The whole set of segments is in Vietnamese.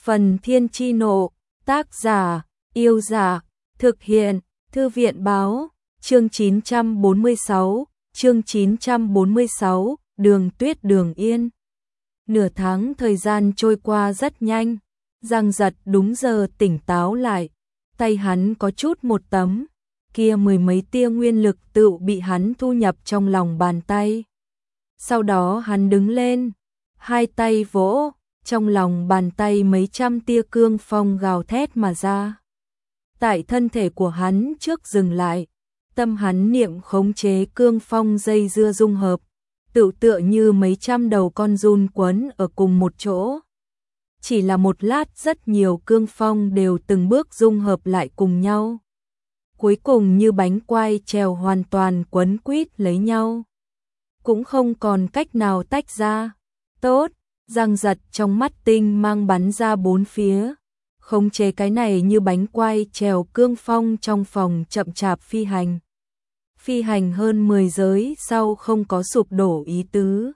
Phần Thiên Chi Nộ, tác giả, Yêu Giả, thực hiện, Thư viện Báo, chương 946, Đường Tuyết Đường Yên. Nửa tháng thời gian trôi qua rất nhanh, Giang Giật đúng giờ tỉnh táo lại, tay hắn có chút một tấm, kia mười mấy tia nguyên lực tự bị hắn thu nhập trong lòng bàn tay. Sau đó hắn đứng lên, hai tay vỗ, trong lòng bàn tay mấy trăm tia cương phong gào thét mà ra. Tại thân thể của hắn trước dừng lại, tâm hắn niệm khống chế cương phong dây dưa dung hợp, tự tựa như mấy trăm đầu con giun quấn ở cùng một chỗ. Chỉ là một lát rất nhiều cương phong đều từng bước dung hợp lại cùng nhau. Cuối cùng như bánh quai trèo hoàn toàn quấn quýt lấy nhau. Cũng không còn cách nào tách ra. Tốt, Giang Giật trong mắt tinh mang bắn ra bốn phía. Khống chế cái này như bánh quai trèo cương phong trong phòng chậm chạp phi hành. Phi hành hơn 10 giới sau không có sụp đổ ý tứ.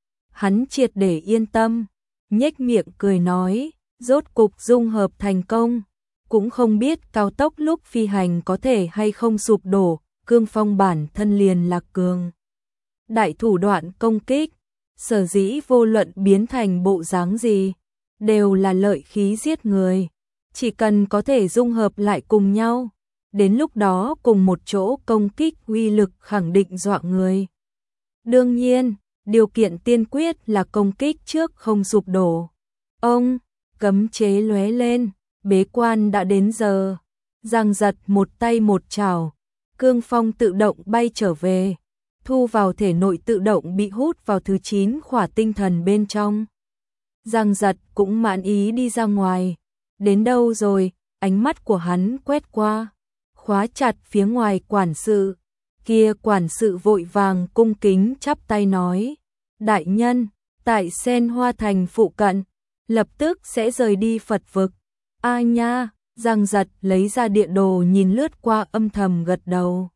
Hắn triệt để yên tâm, nhếch miệng cười nói, rốt cục dung hợp thành công. Cũng không biết cao tốc lúc phi hành có thể hay không sụp đổ, cương phong bản thân liền là cường. Đại thủ đoạn công kích, sở dĩ vô luận biến thành bộ dáng gì, đều là lợi khí giết người. Chỉ cần có thể dung hợp lại cùng nhau, đến lúc đó cùng một chỗ công kích uy lực khẳng định dọa người. Đương nhiên, điều kiện tiên quyết là công kích trước không sụp đổ. Ông, cấm chế lóe lên, bế quan đã đến giờ. Giang Giật một tay một chảo, cương phong tự động bay trở về, thu vào thể nội tự động bị hút vào thứ 9 khỏa tinh thần bên trong. Giang Giật cũng mãn ý đi ra ngoài. Đến đâu rồi, ánh mắt của hắn quét qua, khóa chặt phía ngoài quản sự. Kia quản sự vội vàng cung kính chắp tay nói, đại nhân, tại Sen Hoa Thành phụ cận, lập tức sẽ rời đi Phật vực. A nha, Giang Giật lấy ra địa đồ nhìn lướt qua âm thầm gật đầu.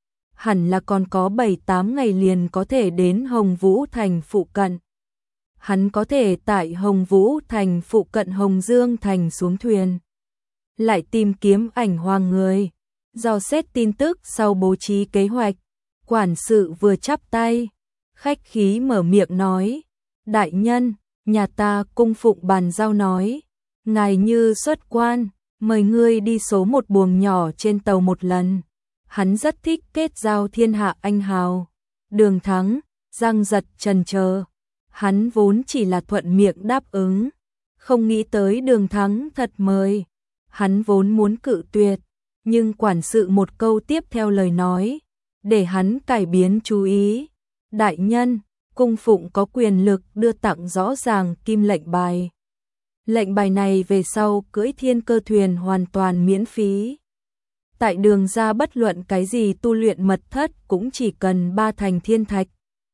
Hẳn là còn có 7-8 ngày liền có thể đến Hồng Vũ Thành phụ cận. Hắn có thể tại Hồng Vũ Thành phụ cận Hồng Dương Thành xuống thuyền. Lại tìm kiếm ảnh hoàng người. Dò xét tin tức sau bố trí kế hoạch. Quản sự vừa chắp tay, khách khí mở miệng nói, đại nhân, nhà ta cung phụng bàn giao nói, ngài như xuất quan, mời ngươi đi số một buồng nhỏ trên tàu một lần. Hắn rất thích kết giao thiên hạ anh hào. Đường Thắng, Giang Giật chần chờ. Hắn vốn chỉ là thuận miệng đáp ứng, không nghĩ tới Đường Thắng thật mời. Hắn vốn muốn cự tuyệt, nhưng quản sự một câu tiếp theo lời nói, để hắn cải biến chú ý. Đại nhân, cung phụng có quyền lực đưa tặng rõ ràng kim lệnh bài. Lệnh bài này về sau cưỡi thiên cơ thuyền hoàn toàn miễn phí. Tại đường ra bất luận cái gì tu luyện mật thất cũng chỉ cần 3 thành thiên thạch.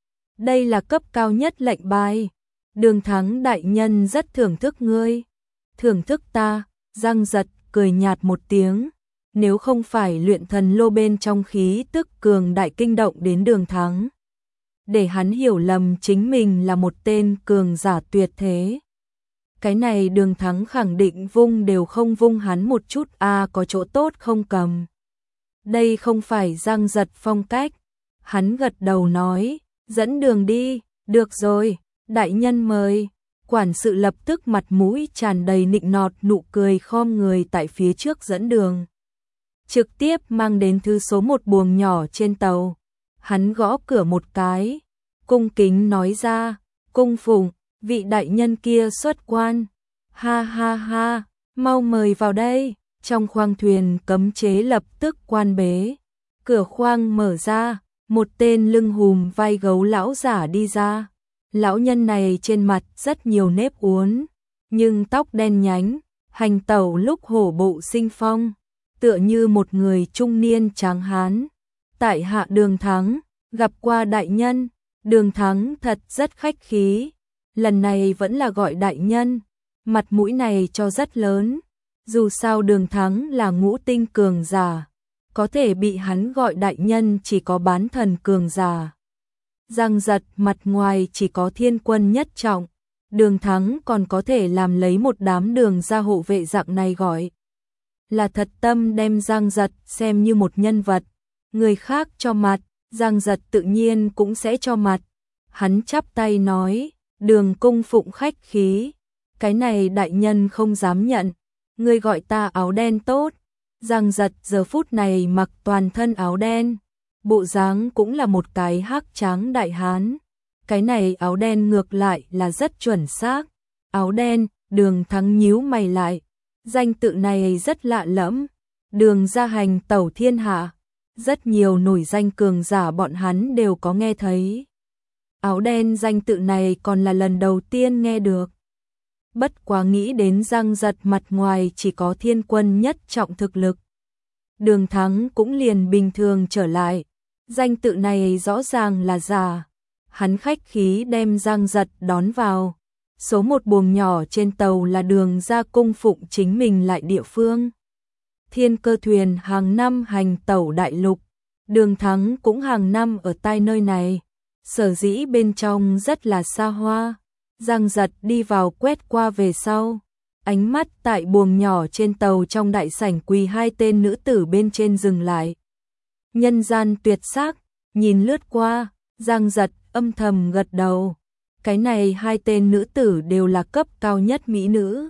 Đây là cấp cao nhất lệnh bài. Đường Thắng đại nhân rất thưởng thức ngươi. Thưởng thức ta, Giang Giật cười nhạt một tiếng. Nếu không phải luyện thần lô bên trong khí tức cường đại kinh động đến Đường Thắng, để hắn hiểu lầm chính mình là một tên cường giả tuyệt thế. Cái này Đường Thắng khẳng định vung đều không vung hắn một chút có chỗ tốt không cầm. Đây không phải Giang Giật phong cách. Hắn gật đầu nói, dẫn đường đi, được rồi, đại nhân mời. Quản sự lập tức mặt mũi tràn đầy nịnh nọt nụ cười khom người tại phía trước dẫn đường. Trực tiếp mang đến thứ số một buồng nhỏ trên tàu. Hắn gõ cửa một cái, cung kính nói ra, cung phụng, vị đại nhân kia xuất quan. Ha ha ha, mau mời vào đây. Trong khoang thuyền cấm chế lập tức quan bế. Cửa khoang mở ra, một tên lưng hùm vai gấu lão giả đi ra. Lão nhân này trên mặt rất nhiều nếp uốn, nhưng tóc đen nhánh, hành tẩu lúc hổ bộ sinh phong, tựa như một người trung niên tráng hán. Tại hạ Đường Thắng, gặp qua đại nhân. Đường Thắng thật rất khách khí, lần này vẫn là gọi đại nhân, mặt mũi này cho rất lớn. Dù sao Đường Thắng là ngũ tinh cường giả, có thể bị hắn gọi đại nhân chỉ có bán thần cường giả. Giang Giật mặt ngoài chỉ có thiên quân nhất trọng, Đường Thắng còn có thể làm lấy một đám đường gia hộ vệ dạng này gọi là thật tâm đem Giang Giật xem như một nhân vật. Người khác cho mặt, Giang Giật tự nhiên cũng sẽ cho mặt. Hắn chắp tay nói, Đường cung phụng khách khí, cái này đại nhân không dám nhận, ngươi gọi ta áo đen tốt. Giang Giật giờ phút này mặc toàn thân áo đen, bộ dáng cũng là một cái hắc tráng đại hán. Cái này áo đen ngược lại là rất chuẩn xác. Áo đen, Đường Thắng nhíu mày lại. Danh tự này rất lạ lẫm. Đường gia hành tẩu thiên hạ. Rất nhiều nổi danh cường giả bọn hắn đều có nghe thấy. Áo đen danh tự này còn là lần đầu tiên nghe được. Bất quá nghĩ đến Giang Giật mặt ngoài chỉ có thiên quân nhất trọng thực lực. Đường Thắng cũng liền bình thường trở lại. Danh tự này rõ ràng là giả. Hắn khách khí đem Giang Giật đón vào. Số một buồng nhỏ trên tàu là Đường gia cung phụng chính mình lại địa phương. Thiên cơ thuyền hàng năm hành tẩu đại lục. Đường Thắng cũng hàng năm ở tại nơi này. Sở dĩ bên trong rất là xa hoa. Giang Giật đi vào quét qua về sau. Ánh mắt tại buồng nhỏ trên tàu trong đại sảnh quỳ hai tên nữ tử bên trên dừng lại. Nhân gian tuyệt sắc, nhìn lướt qua, Giang Giật âm thầm gật đầu. Cái này hai tên nữ tử đều là cấp cao nhất mỹ nữ.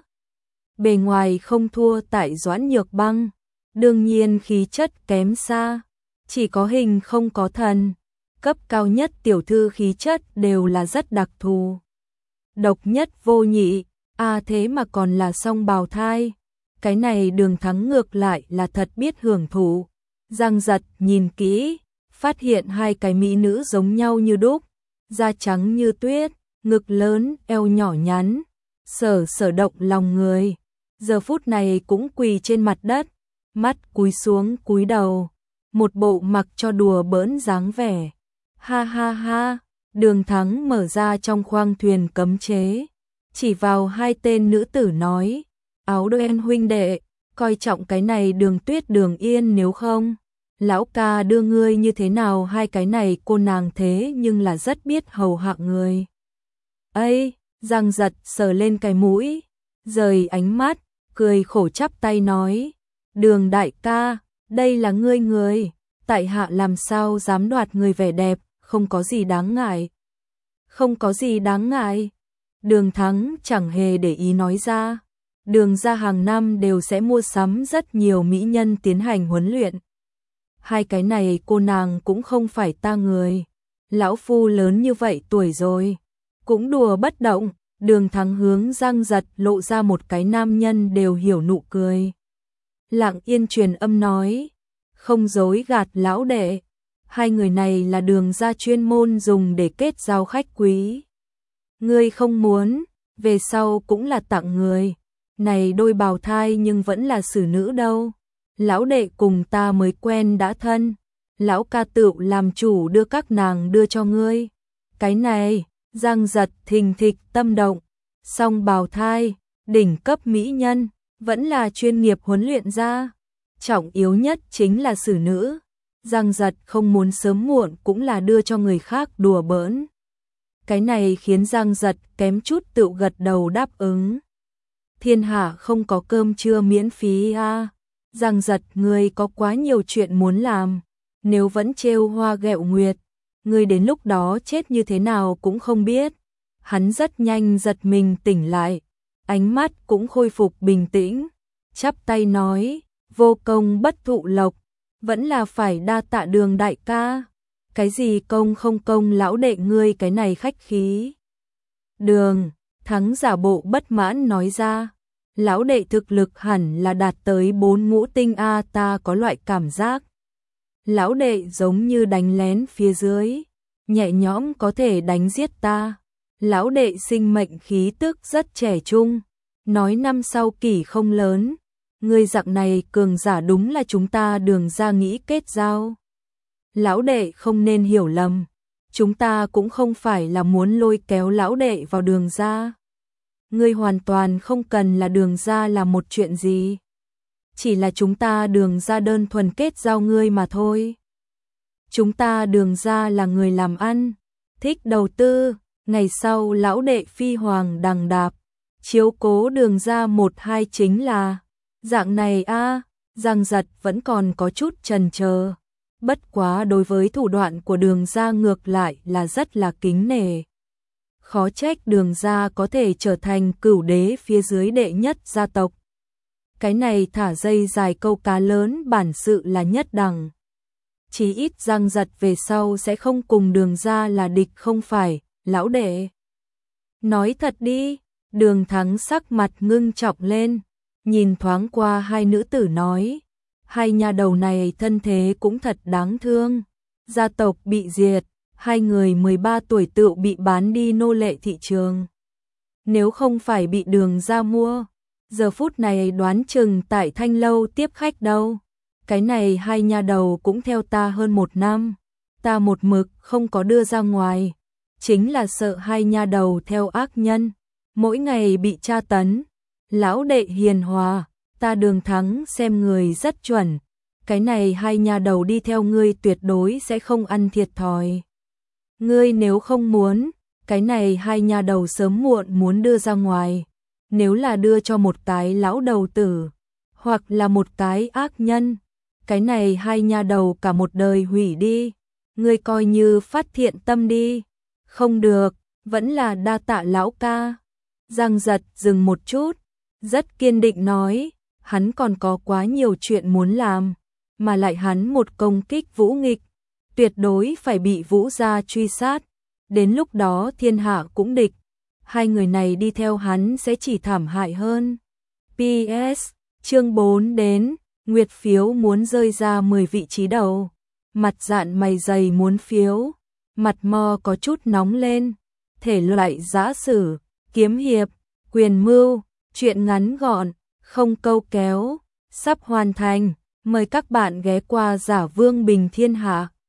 Bề ngoài không thua tại Doãn Nhược Băng, đương nhiên khí chất kém xa, chỉ có hình không có thần. Cấp cao nhất tiểu thư khí chất đều là rất đặc thù. Độc nhất vô nhị, thế mà còn là song bào thai. Cái này Đường Thắng ngược lại là thật biết hưởng thụ. Giang Giật nhìn kỹ, phát hiện hai cái mỹ nữ giống nhau như đúc, da trắng như tuyết, ngực lớn, eo nhỏ nhắn, sở động lòng người. Giờ phút này cũng quỳ trên mặt đất, mắt cúi xuống cúi đầu, một bộ mặc cho đùa bỡn dáng vẻ. Ha ha ha, Đường Thắng mở ra trong khoang thuyền cấm chế, chỉ vào hai tên nữ tử nói, áo đen huynh đệ, coi trọng cái này Đường Tuyết Đường Yên nếu không, lão ca đưa ngươi như thế nào. Hai cái này cô nàng thế nhưng là rất biết hầu hạ người. Ây, Giang Giật sờ lên cái mũi, rời ánh mắt, cười khổ chắp tay nói, Đường đại ca, đây là ngươi người, tại hạ làm sao dám đoạt người vẻ đẹp, không có gì đáng ngại. Không có gì đáng ngại. Đường Thắng chẳng hề để ý nói ra. Đường gia hàng năm đều sẽ mua sắm rất nhiều mỹ nhân tiến hành huấn luyện. Hai cái này cô nàng cũng không phải ta người. Lão phu lớn như vậy tuổi rồi, cũng đùa bất động. Đường Thắng hướng Giang Giật lộ ra một cái nam nhân đều hiểu nụ cười. Lặng yên truyền âm nói, không dối gạt lão đệ. Hai người này là Đường gia chuyên môn dùng để kết giao khách quý. Ngươi không muốn, về sau cũng là tặng người. Này đôi bào thai nhưng vẫn là xử nữ đâu. Lão đệ cùng ta mới quen đã thân. Lão ca tự làm chủ đưa các nàng đưa cho ngươi. Cái này, Giang Giật thình thịch tâm động. Song bào thai, đỉnh cấp mỹ nhân, vẫn là chuyên nghiệp huấn luyện ra. Trọng yếu nhất chính là xử nữ. Giang Giật không muốn sớm muộn cũng là đưa cho người khác đùa bỡn. Cái này khiến Giang Giật kém chút tự gật đầu đáp ứng. Thiên hạ không có cơm trưa miễn phí à. Giang Giật, ngươi có quá nhiều chuyện muốn làm. Nếu vẫn trêu hoa ghẹo nguyệt, ngươi đến lúc đó chết như thế nào cũng không biết. Hắn rất nhanh giật mình tỉnh lại, ánh mắt cũng khôi phục bình tĩnh, chắp tay nói, vô công bất thụ lộc, vẫn là phải đa tạ Đường đại ca. Cái gì công không công, lão đệ ngươi cái này khách khí. Đường Thắng giả bộ bất mãn nói ra, lão đệ thực lực hẳn là đạt tới 4 ngũ tinh a, ta có loại cảm giác. Lão đệ giống như đánh lén phía dưới, nhẹ nhõm có thể đánh giết ta. Lão đệ sinh mệnh khí tức rất trẻ trung, nói năm sau kỷ không lớn. Ngươi dạng này cường giả đúng là chúng ta Đường gia nghĩ kết giao. Lão đệ không nên hiểu lầm, chúng ta cũng không phải là muốn lôi kéo lão đệ vào Đường gia. Ngươi hoàn toàn không cần là Đường gia làm một chuyện gì. Chỉ là chúng ta Đường gia đơn thuần kết giao ngươi mà thôi. Chúng ta Đường gia là người làm ăn, thích đầu tư, Ngày sau lão đệ phi hoàng đằng đạp, chiếu cố Đường gia một hai chính là dạng này a. Giang Giật vẫn còn có chút chần chờ, bất quá đối với thủ đoạn của Đường gia ngược lại là rất là kính nể. Khó trách Đường gia có thể trở thành cửu đế phía dưới đệ nhất gia tộc. Cái này thả dây dài câu cá lớn bản sự là nhất đẳng. Chí ít Giang Giật về sau sẽ không cùng Đường gia là địch không phải, lão đệ. Nói thật đi, Đường Thắng sắc mặt ngưng trọng lên, nhìn thoáng qua hai nữ tử nói, hai nhà đầu này thân thế cũng thật đáng thương, gia tộc bị diệt, hai người 13 tuổi tựu bị bán đi nô lệ thị trường. Nếu không phải bị Đường gia mua, giờ phút này đoán chừng tại Thanh Lâu tiếp khách đâu. Cái này hai nhà đầu cũng theo ta hơn 1 năm, ta một mực không có đưa ra ngoài, chính là sợ hai nhà đầu theo ác nhân, mỗi ngày bị tra tấn. Lão đệ hiền hòa, ta Đường Thắng xem người rất chuẩn, cái này hai nhà đầu đi theo ngươi tuyệt đối sẽ không ăn thiệt thòi. Ngươi nếu không muốn, cái này hai nhà đầu sớm muộn muốn đưa ra ngoài, nếu là đưa cho một cái lão đầu tử, hoặc là một cái ác nhân, cái này hai nhà đầu cả một đời hủy đi, ngươi coi như phát thiện tâm đi. Không được, vẫn là đa tạ lão ca. Giang Giật dừng một chút, rất kiên định nói, hắn còn có quá nhiều chuyện muốn làm, mà lại hắn một công kích Vũ Nghịch, tuyệt đối phải bị Vũ gia truy sát, đến lúc đó thiên hạ cũng địch, hai người này đi theo hắn sẽ chỉ thảm hại hơn. PS, chương 4 đến, Nguyệt phiếu muốn rơi ra 10 vị trí đầu, mặt dạn mày dày muốn phiếu, mặt mo có chút nóng lên, thể loại giã sử, kiếm hiệp, quyền mưu, truyện ngắn gọn, không câu kéo, sắp hoàn thành, mời các bạn ghé qua Giả Vương Bình Thiên Hạ.